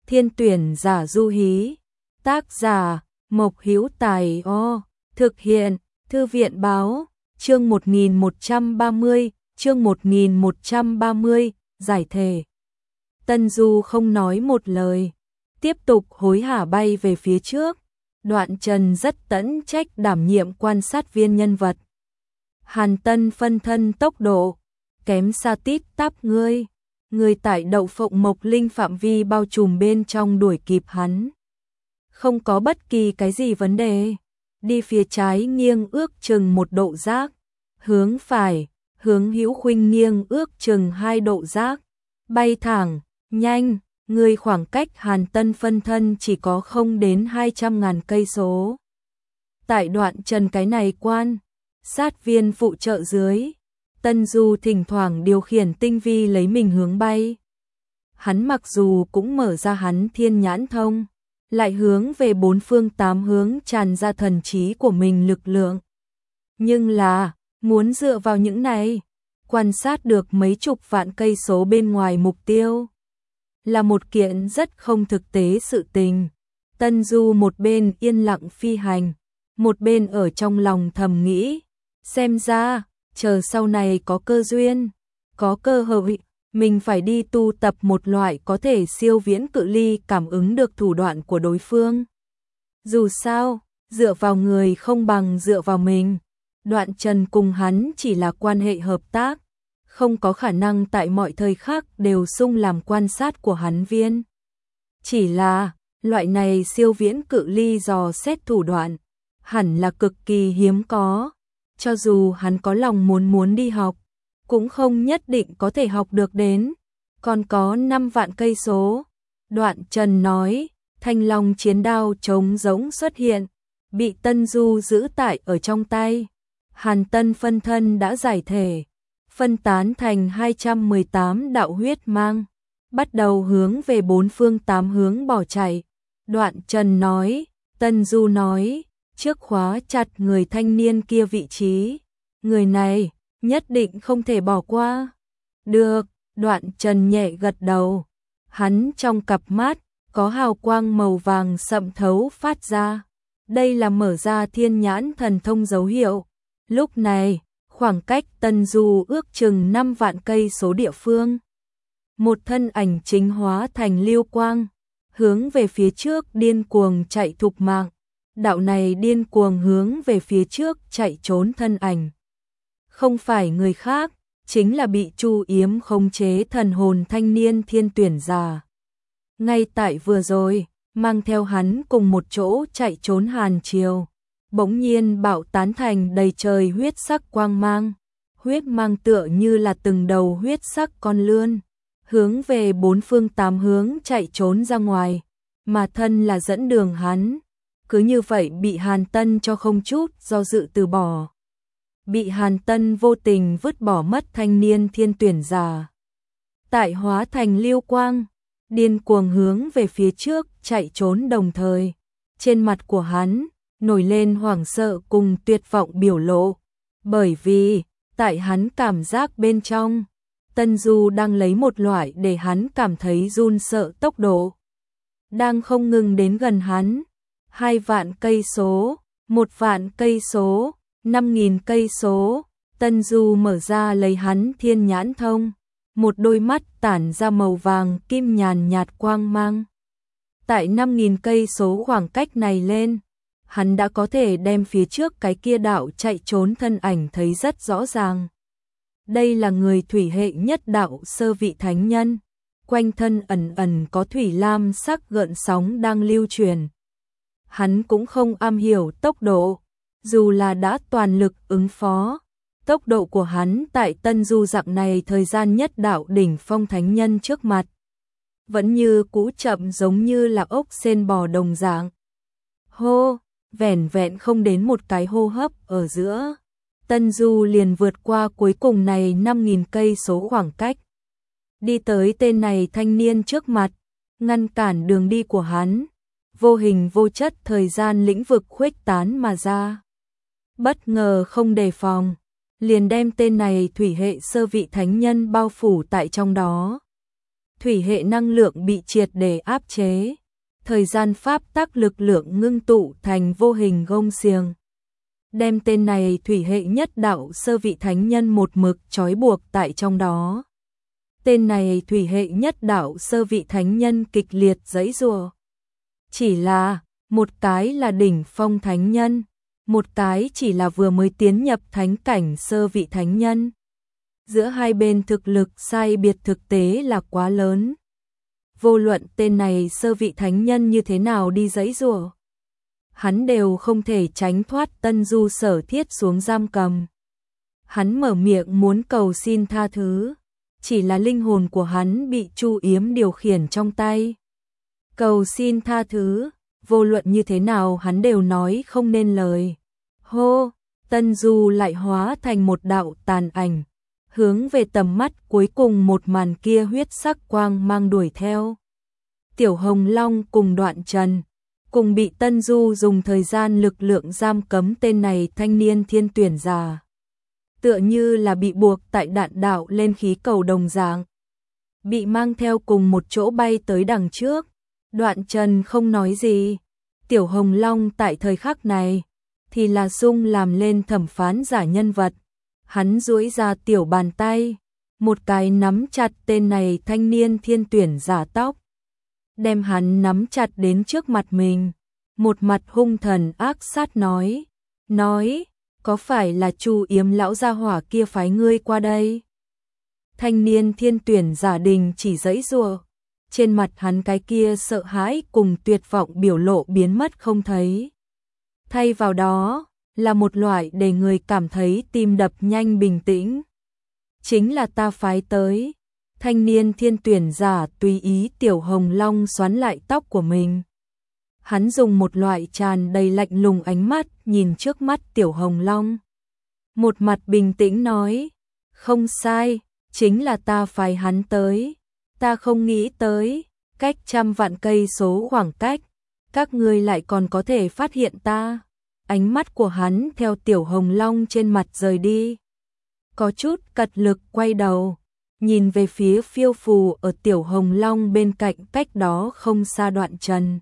Thiên tuyển giả du hí. Tác giả Mộc Hữu Tài. Thực hiện Thư viện báo. Chương 1130, chương 1130, giải thể. Tân Du không nói một lời, tiếp tục hối hả bay về phía trước. Đoạn Trần rất tẫn trách đảm nhiệm quan sát viên nhân vật. Hàn Tân phân thân tốc độ kém xa tít tắp ngươi. Người tại đậu phộng Mộc Linh phạm vi bao trùm bên trong đuổi kịp hắn. Không có bất kỳ cái gì vấn đề. Đi phía trái nghiêng ước chừng 1 độ giác. Hướng phải, hướng hữu khuynh nghiêng ước chừng 2 độ giác. Bay thẳng, nhanh, người khoảng cách Hàn Tân phân thân chỉ có không đến 200.000 cây số. Tại đoạn Trần cái này quan sát viên phụ trợ dưới, Tân Du thỉnh thoảng điều khiển tinh vi lấy mình hướng bay. Hắn mặc dù cũng mở ra hắn thiên nhãn thông, lại hướng về 4 phương 8 hướng tràn ra thần trí của mình lực lượng. Nhưng là, muốn dựa vào những này, quan sát được mấy chục vạn cây số bên ngoài mục tiêu, là một kiện rất không thực tế sự tình. Tân Du một bên yên lặng phi hành, một bên ở trong lòng thầm nghĩ, xem ra, chờ sau này có cơ duyên, có cơ hội, mình phải đi tu tập một loại có thể siêu viễn cự ly cảm ứng được thủ đoạn của đối phương. Dù sao, dựa vào người không bằng dựa vào mình. Đoạn Trần cùng hắn chỉ là quan hệ hợp tác, không có khả năng tại mọi thời khắc đều xung làm quan sát của hắn viên. Chỉ là, loại này siêu viễn cự ly dò xét thủ đoạn, hẳn là cực kỳ hiếm có. Cho dù hắn có lòng muốn đi học, cũng không nhất định có thể học được đến. Còn có 5 vạn cây số. Đoạn Trần nói, Thanh Long chiến đao trống rỗng xuất hiện, bị Tân Du giữ tại ở trong tay. Hàn Tân phân thân đã giải thể, phân tán thành 218 đạo huyết mang, bắt đầu hướng về 4 phương 8 hướng bỏ chạy. Đoạn Trần nói, Tân Du nói, trước khóa chặt người thanh niên kia vị trí. Người này, nhất định không thể bỏ qua. Được, Đoạn Trần nhẹ gật đầu. Hắn trong cặp mắt, có hào quang màu vàng sậm thấu phát ra. Đây là mở ra thiên nhãn thần thông dấu hiệu. Lúc này, khoảng cách Tân Du ước chừng 5 vạn cây số địa phương. Một thân ảnh chính hóa thành lưu quang, hướng về phía trước điên cuồng chạy thục mạng. Đạo này điên cuồng hướng về phía trước chạy trốn thân ảnh. Không phải người khác, chính là bị Chu Yếm khống chế thần hồn thanh niên thiên tuyển giả. Ngay tại vừa rồi, mang theo hắn cùng một chỗ chạy trốn Hàn Triều, bỗng nhiên bạo tán thành đầy trời huyết sắc quang mang. Huyết mang tựa như là từng đầu huyết sắc con lươn, hướng về 4 phương 8 hướng chạy trốn ra ngoài, mà thân là dẫn đường hắn. Cứ như vậy bị Hàn Tân cho không chút do dự từ bỏ. Bị Hàn Tân vô tình vứt bỏ mất thanh niên thiên tuyển giả. Tại hóa thành lưu quang, điên cuồng hướng về phía trước chạy trốn đồng thời. Trên mặt của hắn, nổi lên hoảng sợ cùng tuyệt vọng biểu lộ. Bởi vì, tại hắn cảm giác bên trong, Tân Du đang lấy một loại để hắn cảm thấy run sợ tốc độ. Đang không ngừng đến gần hắn. 2 vạn cây số, 1 vạn cây số, 5.000 cây số. Tân Du mở ra lấy hắn thiên nhãn thông, một đôi mắt tản ra màu vàng kim nhàn nhạt quang mang. Tại 5.000 cây số khoảng cách này lên, hắn đã có thể đem phía trước cái kia đạo chạy trốn thân ảnh thấy rất rõ ràng. Đây là người thủy hệ nhất đạo sơ vị thánh nhân, quanh thân ẩn ẩn có thủy lam sắc gợn sóng đang lưu truyền. Hắn cũng không am hiểu tốc độ, dù là đã toàn lực ứng phó. Tốc độ của hắn tại Tân Du dạng này thời gian nhất đạo đỉnh phong thánh nhân trước mặt, vẫn như cũ chậm giống như là ốc sên bò đồng dạng. Hô, vẻn vẹn không đến một cái hô hấp ở giữa, Tân Du liền vượt qua cuối cùng này 5.000 cây số khoảng cách. Đi tới tên này thanh niên trước mặt, ngăn cản đường đi của hắn. Vô hình vô chất thời gian lĩnh vực khuếch tán mà ra. Bất ngờ không đề phòng, liền đem tên này thủy hệ sơ vị thánh nhân bao phủ tại trong đó. thủy hệ năng lượng bị triệt để áp chế. Thời gian pháp tắc lực lượng ngưng tụ thành vô hình gông xiềng. Đem tên này thủy hệ nhất đạo sơ vị thánh nhân một mực trói buộc tại trong đó. Tên này thủy hệ nhất đạo sơ vị thánh nhân kịch liệt giãy giụa. Chỉ là, một cái là đỉnh phong thánh nhân, một cái chỉ là vừa mới tiến nhập thánh cảnh sơ vị thánh nhân. Giữa hai bên thực lực sai biệt thực tế là quá lớn. Vô luận tên này sơ vị thánh nhân như thế nào đi giãy giụa, hắn đều không thể tránh thoát Tân Du Sở Thiết xuống giam cầm. Hắn mở miệng muốn cầu xin tha thứ, chỉ là linh hồn của hắn bị Chu Yếm điều khiển trong tay. Cầu xin tha thứ, vô luận như thế nào hắn đều nói không nên lời. Hô, Tân Du lại hóa thành một đạo tàn ảnh, hướng về tầm mắt cuối cùng một màn kia huyết sắc quang mang đuổi theo. Tiểu Hồng Long cùng Đoạn Trần, cùng bị Tân Du dùng thời gian lực lượng giam cấm tên này thanh niên thiên tuyển giả. Tựa như là bị buộc tại đạn đạo lên khí cầu đồng dạng. Bị mang theo cùng một chỗ bay tới đằng trước. Đoạn Trần không nói gì. Tiểu Hồng Long tại thời khắc này thì là sung làm lên thẩm phán giả nhân vật. Hắn duỗi ra tiểu bàn tay, một cái nắm chặt tên này thanh niên thiên tuyển giả tóc, đem hắn nắm chặt đến trước mặt mình, một mặt hung thần ác sát nói, có phải là Chu Yếm lão gia hỏa kia phái ngươi qua đây? Thanh niên thiên tuyển giả đình chỉ giãy giụa, trên mặt hắn cái kia sợ hãi cùng tuyệt vọng biểu lộ biến mất không thấy. Thay vào đó là một loại để người cảm thấy tim đập nhanh bình tĩnh. Chính là ta phái tới. Thanh niên thiên tuyển giả tùy ý Tiểu Hồng Long xoắn lại tóc của mình. Hắn dùng một loại tràn đầy lạnh lùng ánh mắt nhìn trước mắt Tiểu Hồng Long. Một mặt bình tĩnh nói, không sai, chính là ta phái hắn tới. Ta không nghĩ tới, cách trăm vạn cây số khoảng cách, các ngươi lại còn có thể phát hiện ta. Ánh mắt của hắn theo Tiểu Hồng Long trên mặt rời đi. Có chút cật lực quay đầu, nhìn về phía phiêu phù ở Tiểu Hồng Long bên cạnh cách đó không xa Đoạn Trần.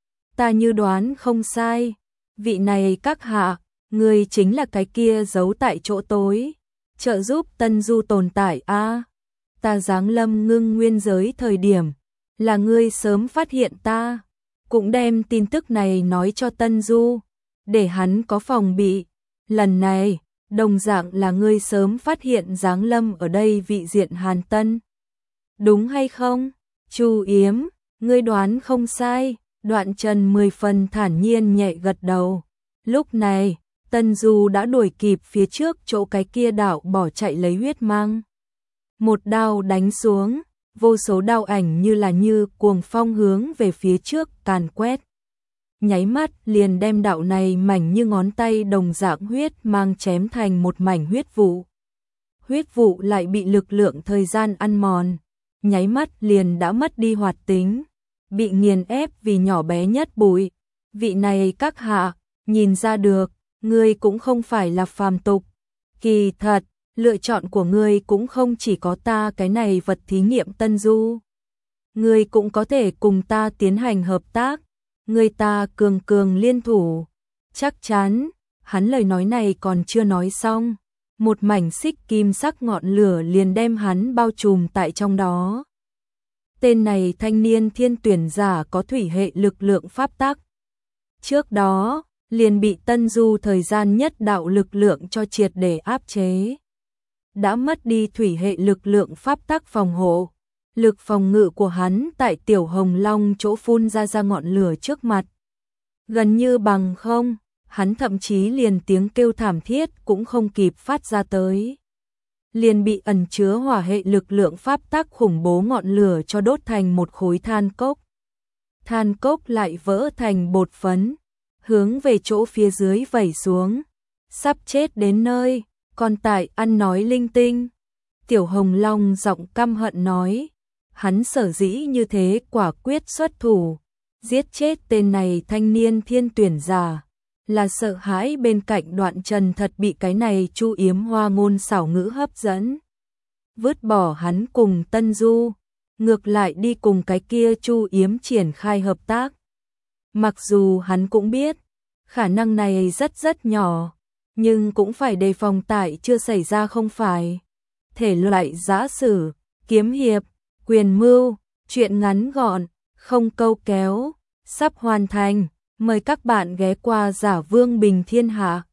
Ta như đoán không sai, vị này các hạ, người chính là cái kia giấu tại chỗ tối, trợ giúp Tân Du tồn tại a. Ta giáng lâm ngưng nguyên giới thời điểm, là ngươi sớm phát hiện ta, cũng đem tin tức này nói cho Tân Du, để hắn có phòng bị. Lần này, đồng dạng là ngươi sớm phát hiện giáng lâm ở đây vị diện Hàn Tân. Đúng hay không? Chu Yếm, ngươi đoán không sai. Đoạn Trần 10 phần thản nhiên nhẹ gật đầu. Lúc này, Tân Du đã đuổi kịp phía trước chỗ cái kia đảo bỏ chạy lấy huyết mang. Một đao đánh xuống, vô số đao ảnh như cuồng phong hướng về phía trước càn quét. Nháy mắt liền đem đạo này mảnh như ngón tay đồng dạng huyết mang chém thành một mảnh huyết vụ. Huyết vụ lại bị lực lượng thời gian ăn mòn, nháy mắt liền đã mất đi hoạt tính, bị nghiền ép vì nhỏ bé nhất bụi. Vị này các hạ, nhìn ra được, ngươi cũng không phải là phàm tục. Kỳ thật, lựa chọn của ngươi cũng không chỉ có ta cái này vật thí nghiệm Tân Du. Ngươi cũng có thể cùng ta tiến hành hợp tác. Người ta cường liên thủ. Chắc chắn, hắn lời nói này còn chưa nói xong. Một mảnh xích kim sắc ngọn lửa liền đem hắn bao trùm tại trong đó. Tên này thanh niên thiên tuyển giả có thủy hệ lực lượng pháp tắc. Trước đó, liền bị Tân Du thời gian nhất đạo lực lượng cho triệt để áp chế. Đã mất đi thủy hệ lực lượng pháp tắc phòng hộ. Lực phòng ngự của hắn tại Tiểu Hồng Long chỗ phun ra ngọn lửa trước mặt. Gần như bằng không, hắn thậm chí liền tiếng kêu thảm thiết cũng không kịp phát ra tới. Liền bị ẩn chứa hỏa hệ lực lượng pháp tắc khủng bố ngọn lửa cho đốt thành một khối than cốc. Than cốc lại vỡ thành bột phấn, hướng về chỗ phía dưới vẩy xuống. Sắp chết đến nơi, còn tại ăn nói linh tinh. Tiểu Hồng Long giọng căm hận nói. Hắn sở dĩ như thế quả quyết xuất thủ, giết chết tên này thanh niên thiên tuyển giả, là sợ hãi bên cạnh Đoạn Trần thật bị cái này Chu Yếm hoa ngôn xảo ngữ hấp dẫn. Vứt bỏ hắn cùng Tân Du, ngược lại đi cùng cái kia Chu Yếm triển khai hợp tác. Mặc dù hắn cũng biết, khả năng này rất nhỏ, nhưng cũng phải đề phòng tại chưa xảy ra không phải. Thể loại giã sử, kiếm hiệp, quyền mưu, truyện ngắn gọn, không câu kéo, sắp hoàn thành. Mời các bạn ghé qua Giả Vương Bình Thiên Hạ.